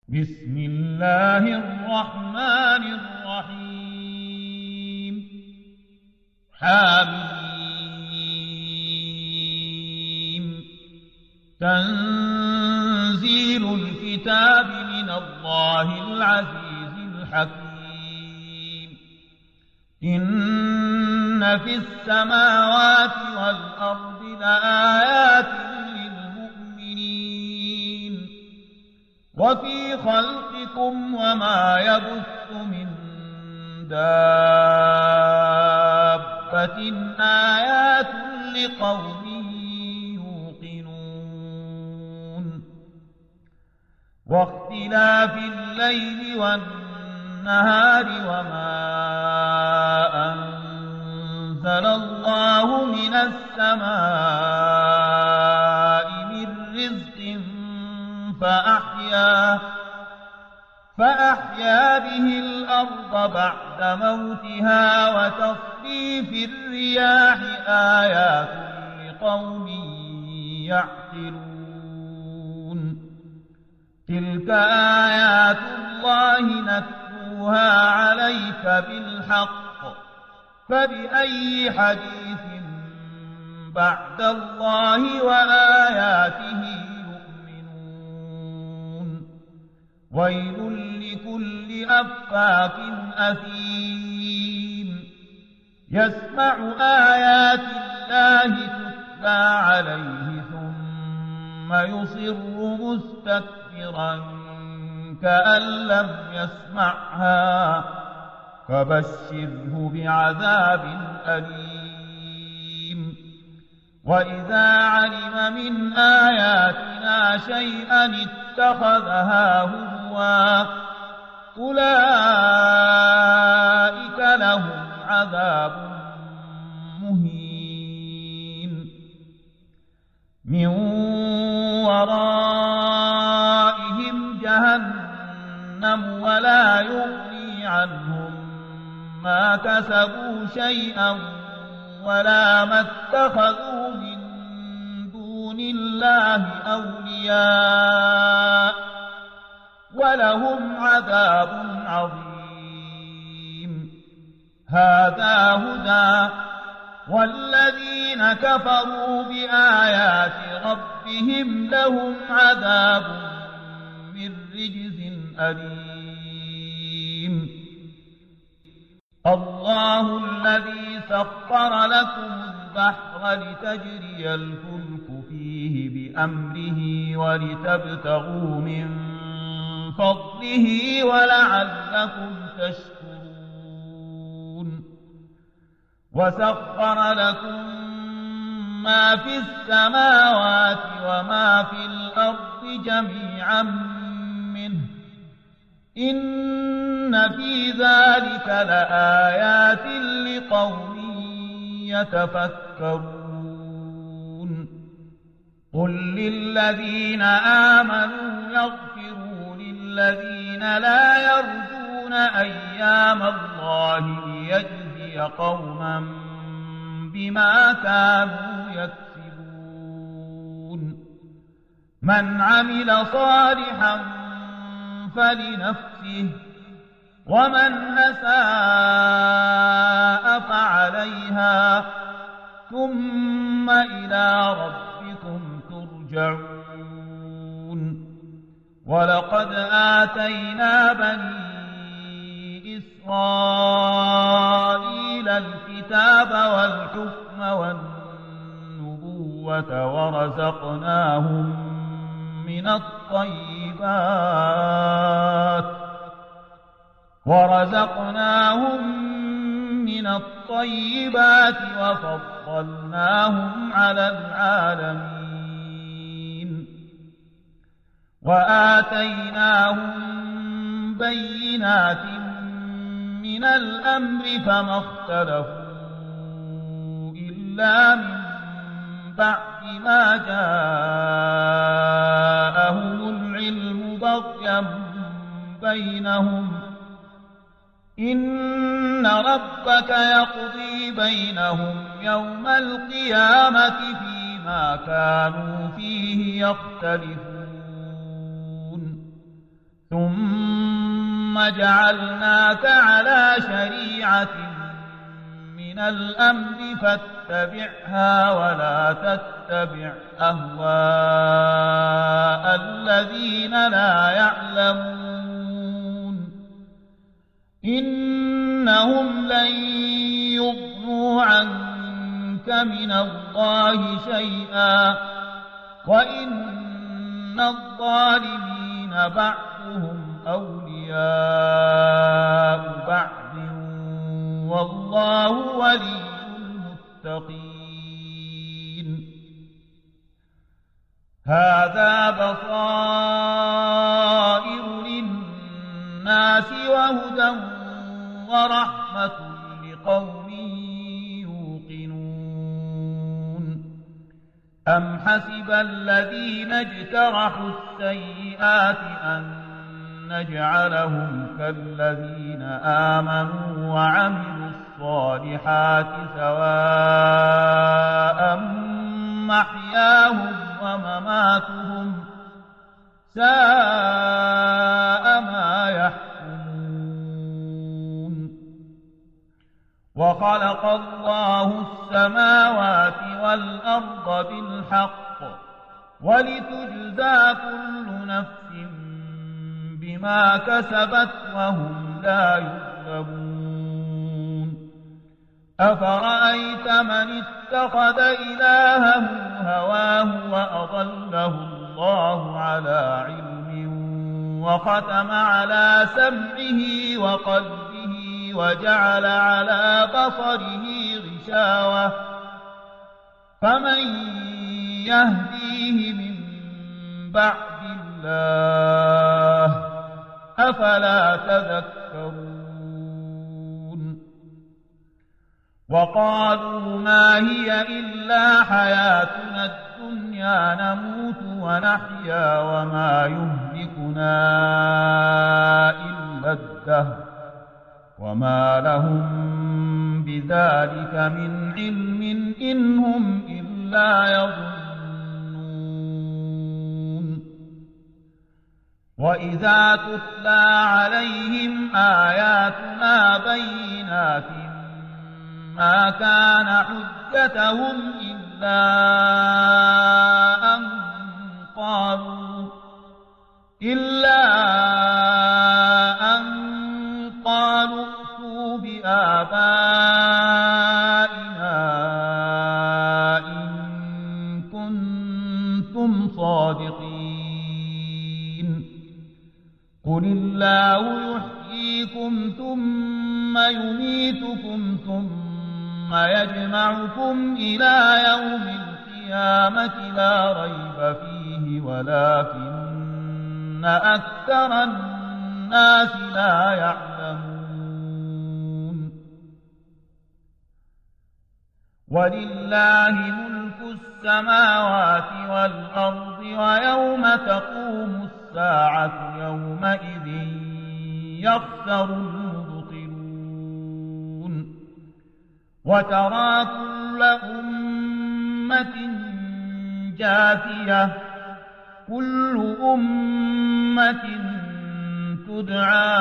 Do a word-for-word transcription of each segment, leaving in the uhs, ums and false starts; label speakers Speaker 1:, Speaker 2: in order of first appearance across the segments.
Speaker 1: بسم الله الرحمن الرحيم حميم تنزيل الكتاب من الله العزيز الحكيم إن في السماوات والأرض لآيات للمؤمنين وفي خلقكم وما يبث من دابة آيات لقوم يوقنون واختلاف الليل والنهار وما أنزل الله من السماء من رزق فأحيا, فأحيا به الأرض بعد موتها وتصريف الرياح آيات لقوم يعقلون تلك آيات الله نتلوها عليك بالحق فبأي حديث بعد الله وآياته ويل لكل أفاك أثيم يسمع آيات الله تتلى عليه ثم يصر مستكبرا كأن لم يسمعها فبشره بعذاب أليم وإذا علم من آياتنا شيئا اتخذها هزوا أولئك لهم عذاب مهين من ورائهم جهنم ولا يغني عنهم ما كسبوا شيئا ولا ما اتخذوا من دون الله أولياء ولهم عذاب عظيم هذا هدى والذين كفروا بآيات ربهم لهم عذاب من رجز أليم الله الذي سخر لكم البحر لتجري الفلك فيه بأمره ولتبتغوا من فضله ولعلكم تشكرون وسخر لكم ما في السماوات وما في الأرض جميعا منه إن في ذلك لآيات لقوم يتفكرون قل للذين آمنوا يغفروا للذين لا يرجون أيام الله ليجزي قوما بما كانوا يكسبون من عمل صالحا فلنفسه ومن أساء فعليها ثم إلى ربكم ترجعون ولقد آتينا بني إسرائيل الكتاب والحكم والنبوة ورزقناهم من الطيبات ورزقناهم من الطيبات وفضلناهم على العالمين وآتيناهم بينات من الأمر فما اختلفوا إلا من بعد ما جاءهم العلم بغيا بينهم إن ربك يقضي بينهم يوم القيامة فيما كانوا فيه يختلفون ثم جعلناك على شريعة من الأمر فاتبعها ولا تتبع أهواء الذين لا يعلمون إنهم لن يغنوا عنك من الله شيئا وإن الظالمين بعضهم أولياء بعض والله ولي المتقين هذا بصائر للناس وهدى ورحمة لقوم يوقنون أم حسب الذين اجترحوا السيئات أن نجعلهم كالذين آمنوا وعملوا الصالحات سواء محياهم ومماتهم ساء ما يحكمون وخلق الله السماوات والأرض بالحق ولتجزى كل نفس بما كسبت وهم لا يظلمون أفرأيت من اتخذ إلهه هواه وأضله الله على علم وختم على سمعه وقلبه وجعل على بصره غشاوة فمن يهديه من بعد الله أفلا تذكرون وقالوا ما هي إلا حياتنا الدنيا نموت ونحيا وما يهلكنا إلا الدهر وما لهم بذلك من علم إن هم إلا يظنون وإذا تتلى عليهم آياتنا بينات ما كان حجتهم إلا أن قالوا إلا أن قالوا ائتوا بآبائنا إن كنتم صادقين قل الله يحييكم ثم يميتكم ثم يجمعكم إلى يوم القيامة لا ريب فيه ولكن أكثر الناس لا يعلمون ولله ملك السماوات والأرض ويوم تقوم الساعة يومئذ يخسر المبطلون وترى كل أمة جاثية كل أمة تدعى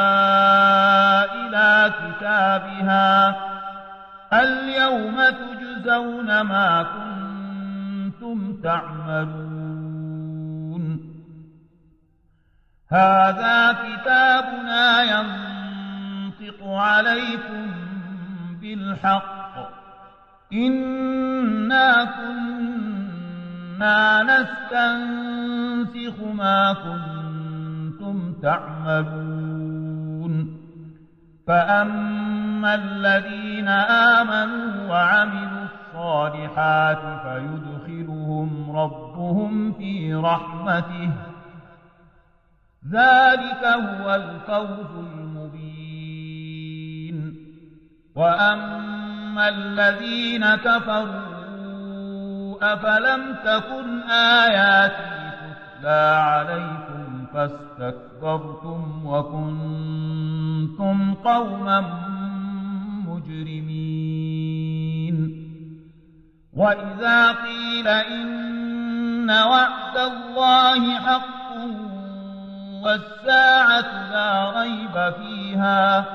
Speaker 1: إلى كتابها اليوم تجزون ما كنتم تعملون هذا كتابنا ينطق عليكم بالحق إنا كنا نستنسخ ما كنتم تعملون فأما الذين آمنوا وعملوا الصالحات فيدخلهم ربهم في رحمته ذلك هو الفوز المبين وأما الذين كفروا أفلم تكن آياتي تتلى عليكم فاستكبرتم وكنتم قوما مجرمين وإذا قيل إن وعد الله حق والساعة لا ريب فيها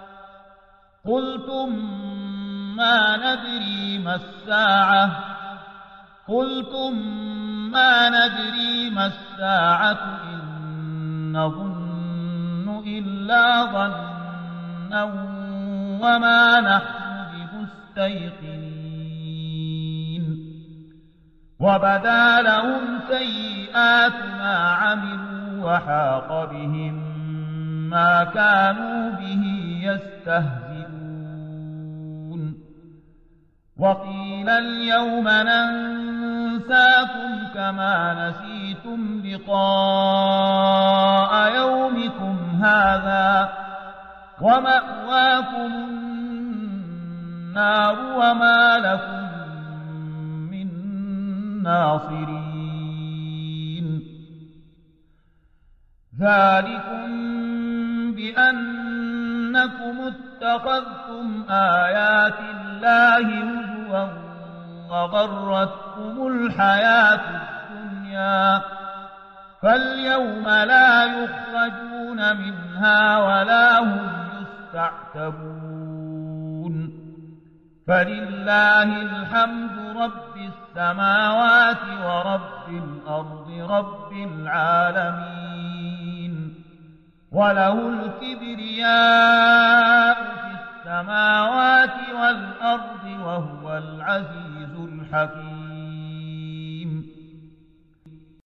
Speaker 1: قلتم ما ندري ما الساعة قلتم ما ندري ما الساعة إن نظن إلا ظنا وما نحن بمستيقنين وبدا لهم سيئات ما عملوا وحاق بهم ما كانوا به يستهزئون وقيل اليوم ننساكم كما نسيتم لقاء يومكم هذا ومأواكم النار وما لكم من ناصرين ذلكم بأنكم اتخذتم آيات الله هزوا وغرتكم الحياة الدنيا فاليوم لا يخرجون منها ولا هم يستعتبون فلله الحمد رب السماوات ورب الأرض رب العالمين وله الكبرياء في السماوات والأرض وهو العزيز الحكيم